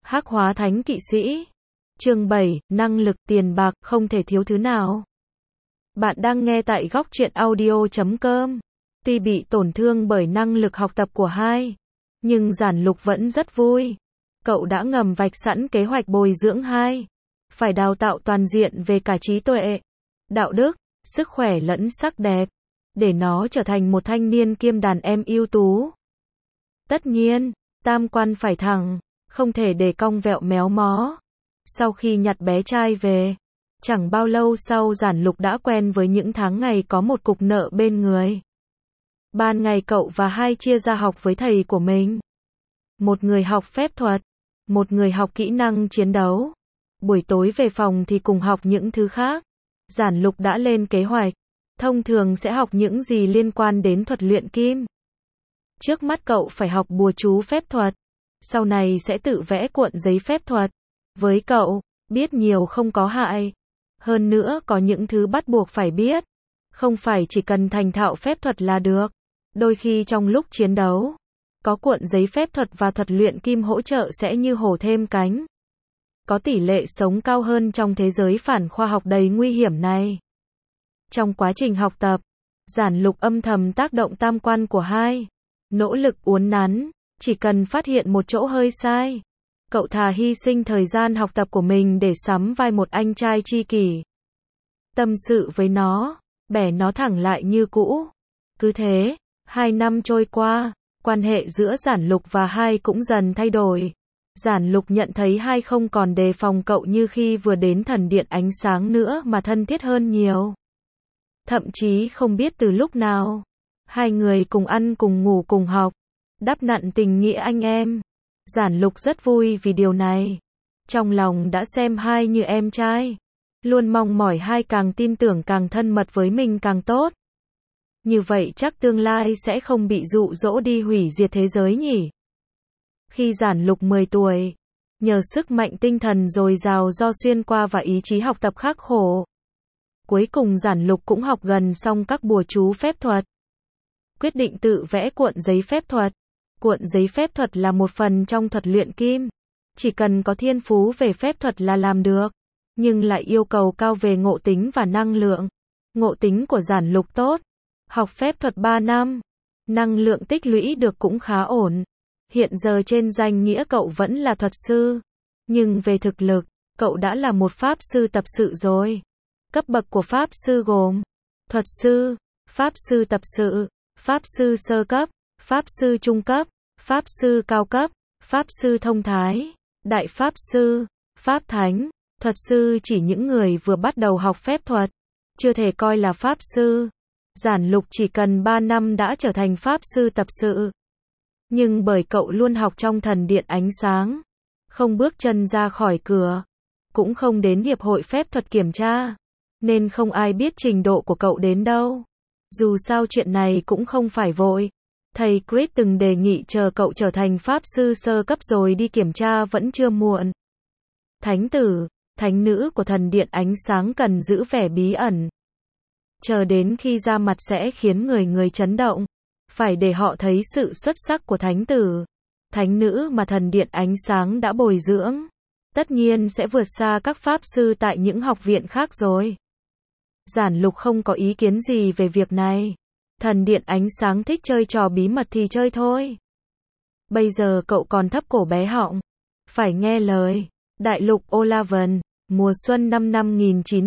Hắc hóa thánh kỵ sĩ. Chương 7, năng lực tiền bạc, không thể thiếu thứ nào. Bạn đang nghe tại góc truyện audio.com. Tuy bị tổn thương bởi năng lực học tập của hai, nhưng Giản Lục vẫn rất vui. Cậu đã ngầm vạch sẵn kế hoạch bồi dưỡng hai. Phải đào tạo toàn diện về cả trí tuệ, đạo đức, sức khỏe lẫn sắc đẹp, để nó trở thành một thanh niên kiêm đàn em ưu tú. Tất nhiên, tam quan phải thẳng, không thể để cong vẹo méo mó. Sau khi nhặt bé trai về, chẳng bao lâu sau Giản Lục đã quen với những tháng ngày có một cục nợ bên người. Ban ngày cậu và hai chia ra học với thầy của mình. Một người học phép thuật, một người học kỹ năng chiến đấu. Buổi tối về phòng thì cùng học những thứ khác. Giản Lục đã lên kế hoạch, thông thường sẽ học những gì liên quan đến thuật luyện kim. Trước mắt cậu phải học bùa chú phép thuật, sau này sẽ tự vẽ cuộn giấy phép thuật. Với cậu, biết nhiều không có hại. Hơn nữa có những thứ bắt buộc phải biết. Không phải chỉ cần thành thạo phép thuật là được. Đôi khi trong lúc chiến đấu, có cuộn giấy phép thuật và thuật luyện kim hỗ trợ sẽ như hổ thêm cánh. Có tỷ lệ sống cao hơn trong thế giới phản khoa học đầy nguy hiểm này. Trong quá trình học tập, Giản Lục âm thầm tác động tam quan của hai. Nỗ lực uốn nắn, chỉ cần phát hiện một chỗ hơi sai, cậu thà hy sinh thời gian học tập của mình để sắm vai một anh trai tri kỷ. Tâm sự với nó, bẻ nó thẳng lại như cũ. Cứ thế, 2 năm trôi qua, quan hệ giữa Giản Lục và hai cũng dần thay đổi. Giản Lục nhận thấy hai không còn đề phòng cậu như khi vừa đến thần điện ánh sáng nữa mà thân thiết hơn nhiều. Thậm chí không biết từ lúc nào, hai người cùng ăn cùng ngủ cùng học, đắp nặn tình nghĩa anh em. Giản Lục rất vui vì điều này. Trong lòng đã xem hai như em trai. Luôn mong mỏi hai càng tin tưởng càng thân mật với mình càng tốt. Như vậy chắc tương lai sẽ không bị dụ dỗ đi hủy diệt thế giới nhỉ. Khi Giản Lục 10 tuổi, nhờ sức mạnh tinh thần dồi dào do xuyên qua và ý chí học tập khắc khổ, cuối cùng Giản Lục cũng học gần xong các bùa chú phép thuật. Quyết định tự vẽ cuộn giấy phép thuật. Cuộn giấy phép thuật là một phần trong thuật luyện kim. Chỉ cần có thiên phú về phép thuật là làm được, nhưng lại yêu cầu cao về ngộ tính và năng lượng. Ngộ tính của Giản Lục tốt. Học phép thuật 3 năm, năng lượng tích lũy được cũng khá ổn. Hiện giờ trên danh nghĩa cậu vẫn là thuật sư, nhưng về thực lực, cậu đã là một pháp sư tập sự rồi. Cấp bậc của pháp sư gồm thuật sư, pháp sư tập sự, pháp sư sơ cấp, pháp sư trung cấp, pháp sư cao cấp, pháp sư thông thái, đại pháp sư, pháp thánh. Thuật sư chỉ những người vừa bắt đầu học phép thuật, chưa thể coi là pháp sư. Giản Lục chỉ cần 3 năm đã trở thành pháp sư tập sự. Nhưng bởi cậu luôn học trong thần điện ánh sáng, không bước chân ra khỏi cửa, cũng không đến hiệp hội phép thuật kiểm tra, nên không ai biết trình độ của cậu đến đâu. Dù sao chuyện này cũng không phải vội. Thầy Chris từng đề nghị chờ cậu trở thành pháp sư sơ cấp rồi đi kiểm tra vẫn chưa muộn. Thánh tử, thánh nữ của thần điện ánh sáng cần giữ vẻ bí ẩn. Chờ đến khi ra mặt sẽ khiến người chấn động. Phải để họ thấy sự xuất sắc của thánh tử, thánh nữ mà thần điện ánh sáng đã bồi dưỡng. Tất nhiên sẽ vượt xa các pháp sư tại những học viện khác rồi. Giản Lục không có ý kiến gì về việc này. Thần điện ánh sáng thích chơi trò bí mật thì chơi thôi. Bây giờ cậu còn thấp cổ bé họng. Phải nghe lời. Đại lục Olaven, mùa xuân năm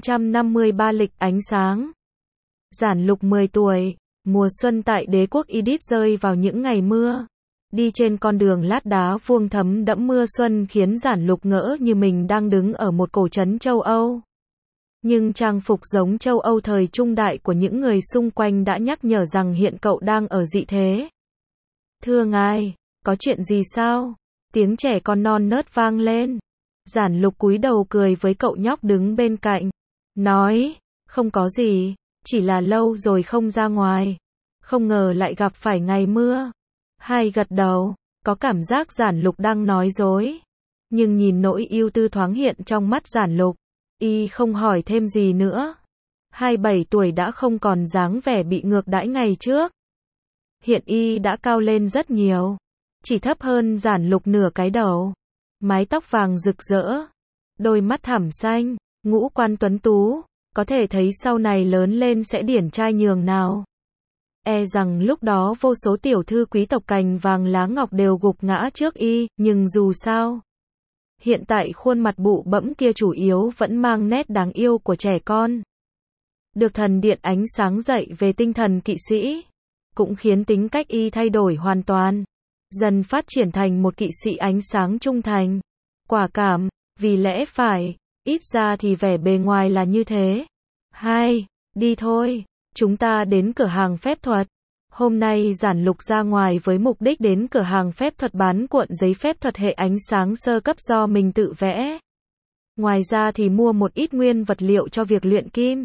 1953 lịch ánh sáng. Giản Lục 10 tuổi, mùa xuân tại đế quốc Idit rơi vào những ngày mưa. Đi trên con đường lát đá vuông thấm đẫm mưa xuân khiến Giản Lục ngỡ như mình đang đứng ở một cổ trấn châu Âu. Nhưng trang phục giống châu Âu thời trung đại của những người xung quanh đã nhắc nhở rằng hiện cậu đang ở dị thế. Thưa ngài, có chuyện gì sao? Tiếng trẻ con non nớt vang lên. Giản Lục cúi đầu cười với cậu nhóc đứng bên cạnh. Nói, không có gì, chỉ là lâu rồi không ra ngoài. Không ngờ lại gặp phải ngày mưa. Hai gật đầu, có cảm giác Giản Lục đang nói dối. Nhưng nhìn nỗi ưu tư thoáng hiện trong mắt Giản Lục, y không hỏi thêm gì nữa. 27 tuổi đã không còn dáng vẻ bị ngược đãi ngày trước. Hiện y đã cao lên rất nhiều, chỉ thấp hơn Giản Lục nửa cái đầu. mái tóc vàng rực rỡ, đôi mắt thẳm xanh, ngũ quan tuấn tú, có thể thấy sau này lớn lên sẽ điển trai nhường nào. E rằng lúc đó vô số tiểu thư quý tộc cành vàng lá ngọc đều gục ngã trước y, nhưng dù sao, hiện tại khuôn mặt bụ bẫm kia chủ yếu vẫn mang nét đáng yêu của trẻ con. Được thần điện ánh sáng dạy về tinh thần kỵ sĩ, cũng khiến tính cách y thay đổi hoàn toàn, dần phát triển thành một kỵ sĩ ánh sáng trung thành, quả cảm, vì lẽ phải, ít ra thì vẻ bề ngoài là như thế. Đi thôi, chúng ta đến cửa hàng phép thuật. Hôm nay Giản Lục ra ngoài với mục đích đến cửa hàng phép thuật bán cuộn giấy phép thuật hệ ánh sáng sơ cấp do mình tự vẽ. Ngoài ra thì mua một ít nguyên vật liệu cho việc luyện kim.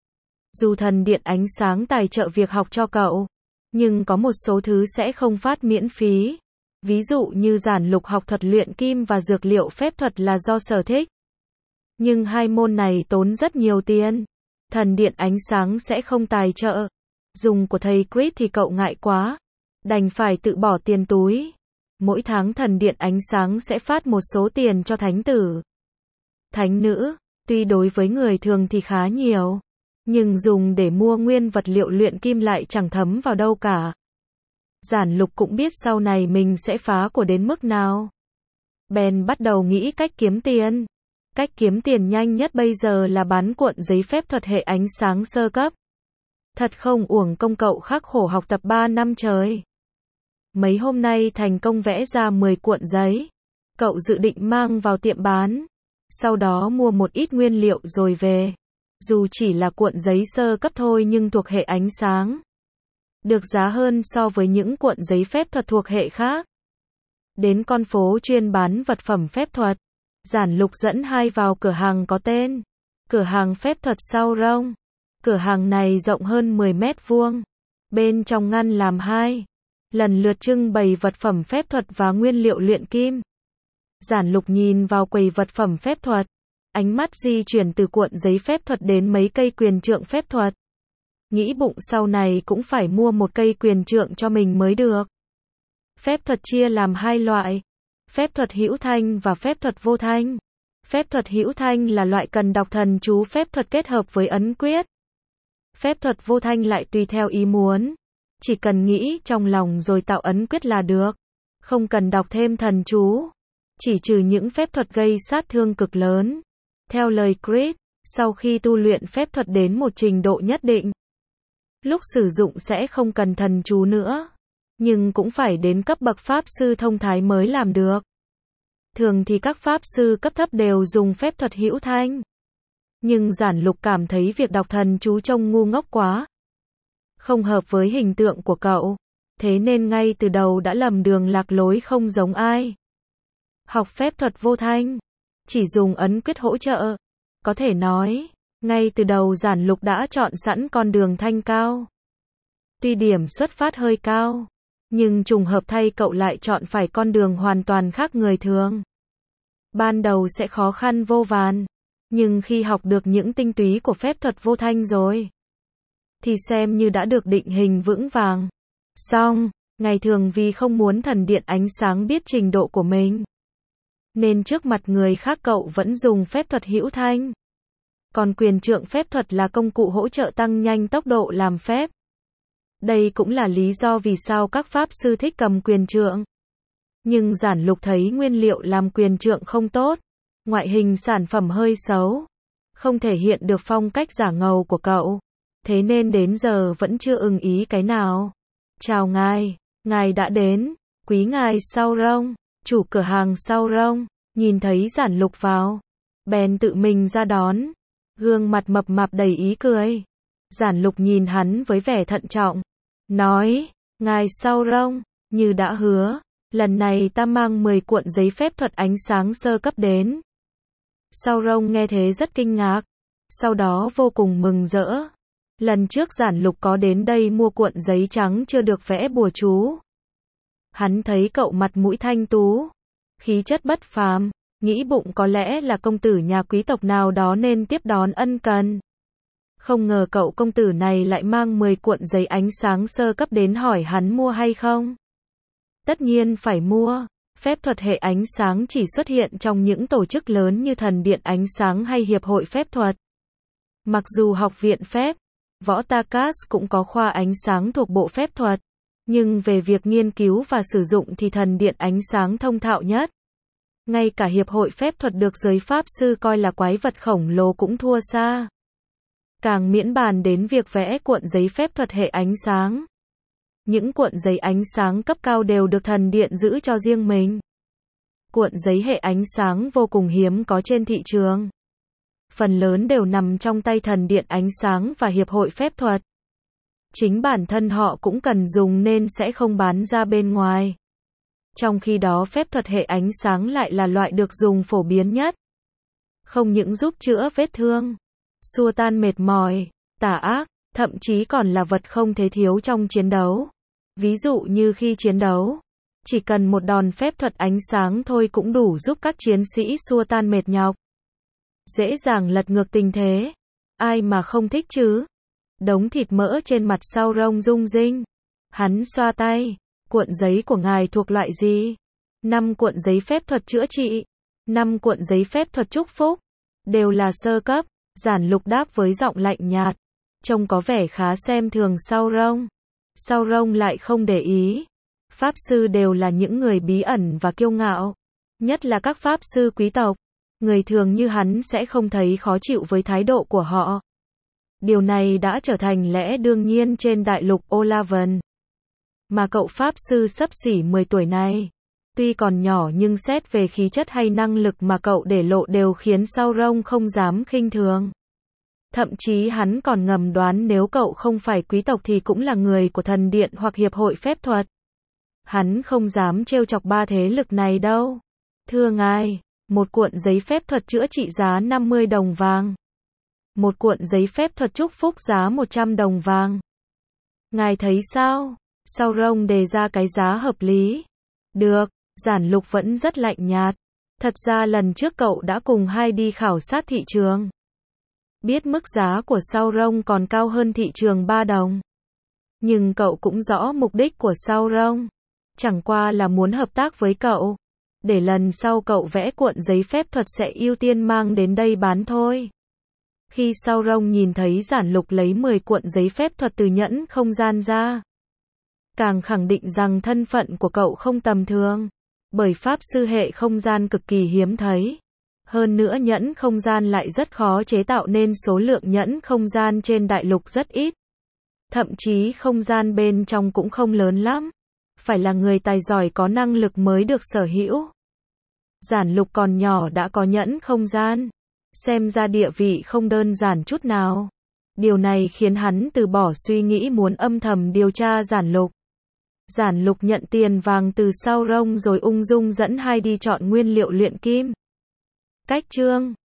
Dù thần điện ánh sáng tài trợ việc học cho cậu, nhưng có một số thứ sẽ không phát miễn phí. Ví dụ như Giản Lục học thuật luyện kim và dược liệu phép thuật là do sở thích. Nhưng hai môn này tốn rất nhiều tiền. Thần điện ánh sáng sẽ không tài trợ. Dùng của thầy Chris thì cậu ngại quá, đành phải tự bỏ tiền túi. Mỗi tháng thần điện ánh sáng sẽ phát một số tiền cho thánh tử, thánh nữ, tuy đối với người thường thì khá nhiều, nhưng dùng để mua nguyên vật liệu luyện kim lại chẳng thấm vào đâu cả. Giản Lục cũng biết sau này mình sẽ phá của đến mức nào. Bèn bắt đầu nghĩ cách kiếm tiền. Cách kiếm tiền nhanh nhất bây giờ là bán cuộn giấy phép thuật hệ ánh sáng sơ cấp. Thật không uổng công cậu khắc khổ học tập 3 năm trời. Mấy hôm nay thành công vẽ ra 10 cuộn giấy. Cậu dự định mang vào tiệm bán. Sau đó mua một ít nguyên liệu rồi về. Dù chỉ là cuộn giấy sơ cấp thôi nhưng thuộc hệ ánh sáng. Được giá hơn so với những cuộn giấy phép thuật thuộc hệ khác. Đến con phố chuyên bán vật phẩm phép thuật. Giản Lục dẫn hai vào cửa hàng có tên cửa hàng phép thuật Sau Rông. Cửa hàng này rộng hơn 10 mét vuông. Bên trong ngăn làm hai, lần lượt trưng bày vật phẩm phép thuật và nguyên liệu luyện kim. Giản Lục nhìn vào quầy vật phẩm phép thuật, ánh mắt di chuyển từ cuộn giấy phép thuật đến mấy cây quyền trượng phép thuật. Nghĩ bụng sau này cũng phải mua một cây quyền trượng cho mình mới được. Phép thuật chia làm hai loại, phép thuật hữu thanh và phép thuật vô thanh. Phép thuật hữu thanh là loại cần đọc thần chú phép thuật kết hợp với ấn quyết. Phép thuật vô thanh lại tùy theo ý muốn, chỉ cần nghĩ trong lòng rồi tạo ấn quyết là được, không cần đọc thêm thần chú. Chỉ trừ những phép thuật gây sát thương cực lớn. Theo lời Chris, sau khi tu luyện phép thuật đến một trình độ nhất định, lúc sử dụng sẽ không cần thần chú nữa, nhưng cũng phải đến cấp bậc pháp sư thông thái mới làm được. Thường thì các pháp sư cấp thấp đều dùng phép thuật hữu thanh. Nhưng Giản Lục cảm thấy việc đọc thần chú trông ngu ngốc quá, không hợp với hình tượng của cậu, thế nên ngay từ đầu đã lầm đường lạc lối không giống ai. Học phép thuật vô thanh, chỉ dùng ấn quyết hỗ trợ. Có thể nói, ngay từ đầu Giản Lục đã chọn sẵn con đường thanh cao. Tuy điểm xuất phát hơi cao, nhưng trùng hợp thay cậu lại chọn phải con đường hoàn toàn khác người thường. Ban đầu sẽ khó khăn vô vàn, nhưng khi học được những tinh túy của phép thuật vô thanh rồi, thì xem như đã được định hình vững vàng. Xong, ngày thường vì không muốn thần điện ánh sáng biết trình độ của mình, nên trước mặt người khác cậu vẫn dùng phép thuật hữu thanh. Còn quyền trượng phép thuật là công cụ hỗ trợ tăng nhanh tốc độ làm phép. Đây cũng là lý do vì sao các pháp sư thích cầm quyền trượng. Nhưng Giản Lục thấy nguyên liệu làm quyền trượng không tốt, ngoại hình sản phẩm hơi xấu, không thể hiện được phong cách giả ngầu của cậu, thế nên đến giờ vẫn chưa ưng ý cái nào. Chào ngài đã đến, quý ngài Sau Rông. Chủ cửa hàng Sau Rông nhìn thấy Giản Lục vào, bèn tự mình ra đón, gương mặt mập mạp đầy ý cười. Giản Lục nhìn hắn với vẻ thận trọng, nói, ngài Sau Rông, như đã hứa, lần này ta mang 10 cuộn giấy phép thuật ánh sáng sơ cấp đến. Sau Rông nghe thế rất kinh ngạc, sau đó vô cùng mừng rỡ. Lần trước Giản Lục có đến đây mua cuộn giấy trắng chưa được vẽ bùa chú. Hắn thấy cậu mặt mũi thanh tú, khí chất bất phàm, nghĩ bụng có lẽ là công tử nhà quý tộc nào đó nên tiếp đón ân cần. Không ngờ cậu công tử này lại mang 10 cuộn giấy ánh sáng sơ cấp đến hỏi hắn mua hay không. Tất nhiên phải mua, Phép thuật hệ ánh sáng chỉ xuất hiện trong những tổ chức lớn như Thần điện ánh sáng hay Hiệp hội phép thuật. Mặc dù Học viện phép, võ Takas cũng có khoa ánh sáng thuộc Bộ Phép thuật, nhưng về việc nghiên cứu và sử dụng thì Thần điện ánh sáng thông thạo nhất. Ngay cả Hiệp hội phép thuật được giới pháp sư coi là quái vật khổng lồ cũng thua xa. Càng miễn bàn đến việc vẽ cuộn giấy phép thuật hệ ánh sáng. Những cuộn giấy ánh sáng cấp cao đều được thần điện giữ cho riêng mình. Cuộn giấy hệ ánh sáng vô cùng hiếm có trên thị trường. Phần lớn đều nằm trong tay thần điện ánh sáng và Hiệp hội phép thuật. Chính bản thân họ cũng cần dùng nên sẽ không bán ra bên ngoài. Trong khi đó phép thuật hệ ánh sáng lại là loại được dùng phổ biến nhất. Không những giúp chữa vết thương, xua tan mệt mỏi, tà ác, thậm chí còn là vật không thể thiếu trong chiến đấu. Ví dụ như khi chiến đấu, chỉ cần một đòn phép thuật ánh sáng thôi cũng đủ giúp các chiến sĩ xua tan mệt nhọc. Dễ dàng lật ngược tình thế. Ai mà không thích chứ? Đống thịt mỡ trên mặt Sauron rung rinh. Hắn xoa tay. Cuộn giấy của ngài thuộc loại gì? 5 cuộn giấy phép thuật chữa trị. 5 cuộn giấy phép thuật chúc phúc. Đều là sơ cấp. Giản Lục đáp với giọng lạnh nhạt. Trông có vẻ khá xem thường Sauron. Sauron lại không để ý. Pháp sư đều là những người bí ẩn và kiêu ngạo. Nhất là các pháp sư quý tộc. Người thường như hắn sẽ không thấy khó chịu với thái độ của họ. Điều này đã trở thành lẽ đương nhiên trên đại lục Olavan. Mà cậu pháp sư xấp xỉ 10 tuổi này, tuy còn nhỏ nhưng xét về khí chất hay năng lực mà cậu để lộ đều khiến Sauron không dám khinh thường. Thậm chí hắn còn ngầm đoán nếu cậu không phải quý tộc thì cũng là người của thần điện hoặc hiệp hội phép thuật. Hắn không dám trêu chọc ba thế lực này đâu. Thưa ngài, một cuộn giấy phép thuật chữa trị giá 50 đồng vàng. Một cuộn giấy phép thuật chúc phúc giá 100 đồng vàng. Ngài thấy sao? Sauron đề ra cái giá hợp lý. Được, Giản Lục vẫn rất lạnh nhạt. Thật ra lần trước cậu đã cùng hai đi khảo sát thị trường. Biết mức giá của Sauron còn cao hơn thị trường 3 đồng. Nhưng cậu cũng rõ mục đích của Sauron. Chẳng qua là muốn hợp tác với cậu. Để lần sau cậu vẽ cuộn giấy phép thuật sẽ ưu tiên mang đến đây bán thôi. Khi Sauron nhìn thấy Giản Lục lấy 10 cuộn giấy phép thuật từ nhẫn không gian ra, càng khẳng định rằng thân phận của cậu không tầm thường. Bởi pháp sư hệ không gian cực kỳ hiếm thấy. Hơn nữa nhẫn không gian lại rất khó chế tạo nên số lượng nhẫn không gian trên đại lục rất ít. Thậm chí không gian bên trong cũng không lớn lắm. Phải là người tài giỏi có năng lực mới được sở hữu. Giản Lục còn nhỏ đã có nhẫn không gian. Xem ra địa vị không đơn giản chút nào. Điều này khiến hắn từ bỏ suy nghĩ muốn âm thầm điều tra Giản Lục. Giản Lục nhận tiền vàng từ Sauron rồi ung dung dẫn hai đi chọn nguyên liệu luyện kim. Cách chương